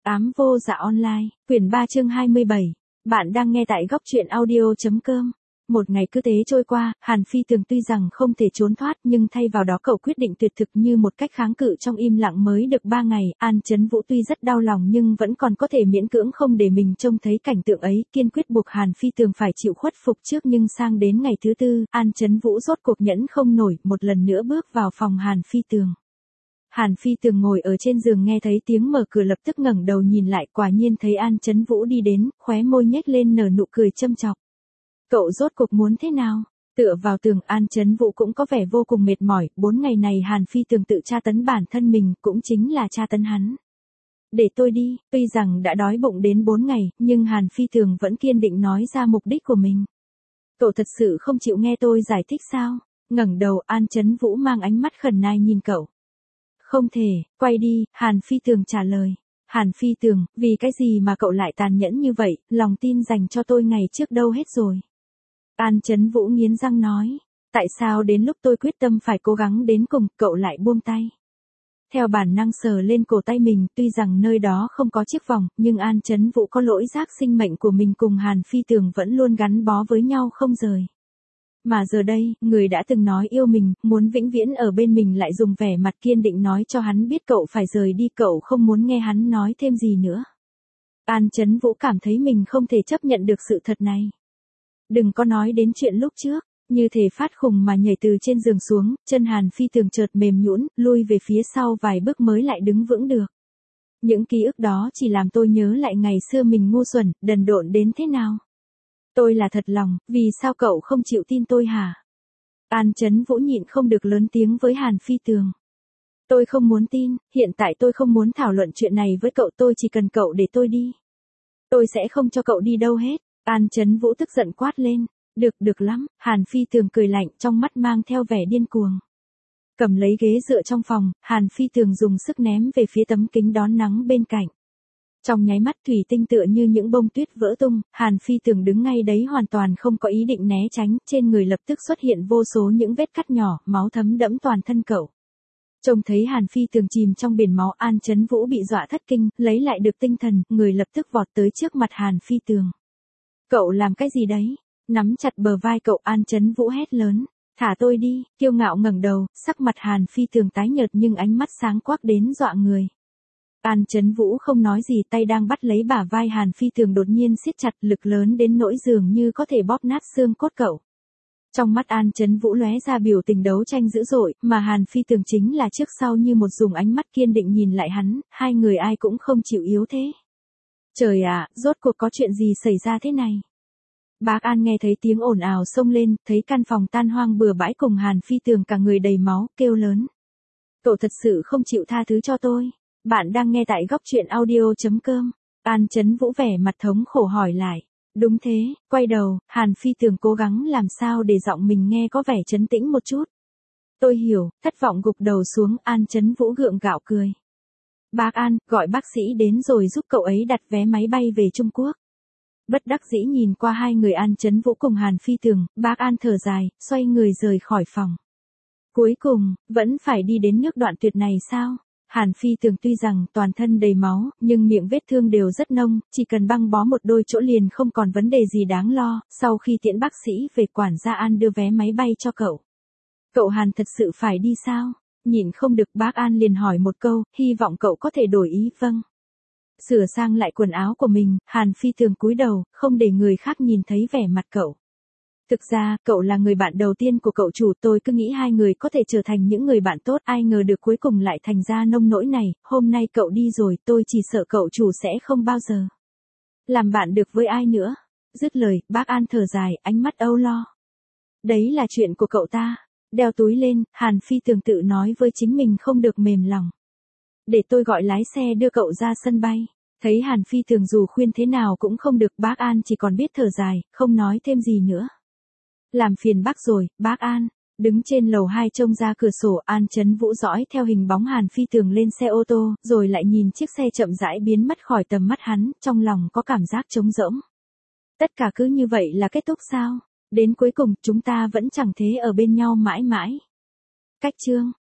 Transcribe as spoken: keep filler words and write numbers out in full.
Ám vô dạ online, quyển ba chương hai mươi bảy. Bạn đang nghe tại góc truyện audio.com. Một ngày cứ thế trôi qua, Hàn Phi Tường tuy rằng không thể trốn thoát nhưng thay vào đó cậu quyết định tuyệt thực như một cách kháng cự trong im lặng mới được ba ngày. An Chấn Vũ tuy rất đau lòng nhưng vẫn còn có thể miễn cưỡng không để mình trông thấy cảnh tượng ấy, kiên quyết buộc Hàn Phi Tường phải chịu khuất phục trước. Nhưng sang đến ngày thứ tư, An Chấn Vũ rốt cuộc nhẫn không nổi, một lần nữa bước vào phòng Hàn Phi Tường. Hàn Phi Tường ngồi ở trên giường nghe thấy tiếng mở cửa lập tức ngẩng đầu nhìn lại, quả nhiên thấy An Chấn Vũ đi đến, khóe môi nhếch lên nở nụ cười châm chọc. Cậu rốt cuộc muốn thế nào? Tựa vào tường, An Chấn Vũ cũng có vẻ vô cùng mệt mỏi, bốn ngày này Hàn Phi Tường tự tra tấn bản thân mình, cũng chính là tra tấn hắn. Để tôi đi, tuy rằng đã đói bụng đến bốn ngày, nhưng Hàn Phi Tường vẫn kiên định nói ra mục đích của mình. Cậu thật sự không chịu nghe tôi giải thích sao? Ngẩng đầu, An Chấn Vũ mang ánh mắt khẩn nai nhìn cậu. Không thể, quay đi, Hàn Phi Tường trả lời. Hàn Phi Tường, vì cái gì mà cậu lại tàn nhẫn như vậy, lòng tin dành cho tôi ngày trước đâu hết rồi. An Chấn Vũ nghiến răng nói, tại sao đến lúc tôi quyết tâm phải cố gắng đến cùng, cậu lại buông tay. Theo bản năng sờ lên cổ tay mình, tuy rằng nơi đó không có chiếc vòng, nhưng An Chấn Vũ có lỗi giác sinh mệnh của mình cùng Hàn Phi Tường vẫn luôn gắn bó với nhau không rời. Mà giờ đây, người đã từng nói yêu mình, muốn vĩnh viễn ở bên mình lại dùng vẻ mặt kiên định nói cho hắn biết cậu phải rời đi, cậu không muốn nghe hắn nói thêm gì nữa. An Chấn Vũ cảm thấy mình không thể chấp nhận được sự thật này. Đừng có nói đến chuyện lúc trước, như thể phát khùng mà nhảy từ trên giường xuống, chân Hàn Phi Tường chợt mềm nhũn, lui về phía sau vài bước mới lại đứng vững được. Những ký ức đó chỉ làm tôi nhớ lại ngày xưa mình ngu xuẩn, đần độn đến thế nào. Tôi là thật lòng, vì sao cậu không chịu tin tôi hả? An Chấn Vũ nhịn không được lớn tiếng với Hàn Phi Tường. Tôi không muốn tin, hiện tại tôi không muốn thảo luận chuyện này với cậu, tôi chỉ cần cậu để tôi đi. Tôi sẽ không cho cậu đi đâu hết. An Chấn Vũ tức giận quát lên. Được, được lắm, Hàn Phi Tường cười lạnh, trong mắt mang theo vẻ điên cuồng. Cầm lấy ghế dựa trong phòng, Hàn Phi Tường dùng sức ném về phía tấm kính đón nắng bên cạnh. Trong nháy mắt thủy tinh tựa như những bông tuyết vỡ tung, Hàn Phi Tường đứng ngay đấy hoàn toàn không có ý định né tránh, trên người lập tức xuất hiện vô số những vết cắt nhỏ, máu thấm đẫm toàn thân cậu. Trông thấy Hàn Phi Tường chìm trong biển máu, An Chấn Vũ bị dọa thất kinh, lấy lại được tinh thần, người lập tức vọt tới trước mặt Hàn Phi Tường. Cậu làm cái gì đấy? Nắm chặt bờ vai cậu, An Chấn Vũ hét lớn. Thả tôi đi, kiêu ngạo ngẩng đầu, sắc mặt Hàn Phi Tường tái nhợt nhưng ánh mắt sáng quắc đến dọa người. An Chấn Vũ không nói gì, tay đang bắt lấy bả vai Hàn Phi Tường đột nhiên siết chặt, lực lớn đến nỗi dường như có thể bóp nát xương cốt cậu. Trong mắt An Chấn Vũ lóe ra biểu tình đấu tranh dữ dội, mà Hàn Phi Tường chính là trước sau như một dùng ánh mắt kiên định nhìn lại hắn, hai người ai cũng không chịu yếu thế. Trời ạ, rốt cuộc có chuyện gì xảy ra thế này? Bác An nghe thấy tiếng ồn ào xông lên, thấy căn phòng tan hoang bừa bãi cùng Hàn Phi Tường cả người đầy máu, kêu lớn. Cậu thật sự không chịu tha thứ cho tôi. Bạn đang nghe tại góc truyện audio.com. An Chấn Vũ vẻ mặt thống khổ hỏi lại. Đúng thế, quay đầu, Hàn Phi Tường cố gắng làm sao để giọng mình nghe có vẻ trấn tĩnh một chút. Tôi hiểu, thất vọng gục đầu xuống, An Chấn Vũ gượng gạo cười. Bác An, gọi bác sĩ đến rồi giúp cậu ấy đặt vé máy bay về Trung Quốc. Bất đắc dĩ nhìn qua hai người An Chấn Vũ cùng Hàn Phi Tường, bác An thở dài, xoay người rời khỏi phòng. Cuối cùng, vẫn phải đi đến nước đoạn tuyệt này sao? Hàn Phi Tường tuy rằng toàn thân đầy máu, nhưng miệng vết thương đều rất nông, chỉ cần băng bó một đôi chỗ liền không còn vấn đề gì đáng lo. Sau khi tiễn bác sĩ về, quản gia An đưa vé máy bay cho cậu. Cậu Hàn thật sự phải đi sao? Nhìn không được, bác An liền hỏi một câu, hy vọng cậu có thể đổi ý. Vâng. Sửa sang lại quần áo của mình, Hàn Phi Tường cúi đầu, không để người khác nhìn thấy vẻ mặt cậu. Thực ra, cậu là người bạn đầu tiên của cậu chủ, tôi cứ nghĩ hai người có thể trở thành những người bạn tốt, ai ngờ được cuối cùng lại thành ra nông nỗi này. Hôm nay cậu đi rồi, tôi chỉ sợ cậu chủ sẽ không bao giờ làm bạn được với ai nữa. Dứt lời, bác An thở dài, ánh mắt âu lo. Đấy là chuyện của cậu ta. Đeo túi lên, Hàn Phi Tường tự nói với chính mình không được mềm lòng. Để tôi gọi lái xe đưa cậu ra sân bay. Thấy Hàn Phi Tường dù khuyên thế nào cũng không được, bác An chỉ còn biết thở dài, không nói thêm gì nữa. Làm phiền bác rồi, bác An. Đứng trên lầu hai trông ra cửa sổ, An Chấn Vũ dõi theo hình bóng Hàn Phi Tường lên xe ô tô, rồi lại nhìn chiếc xe chậm rãi biến mất khỏi tầm mắt hắn, trong lòng có cảm giác trống rỗng. Tất cả cứ như vậy là kết thúc sao? Đến cuối cùng, chúng ta vẫn chẳng thế ở bên nhau mãi mãi. Cách chương.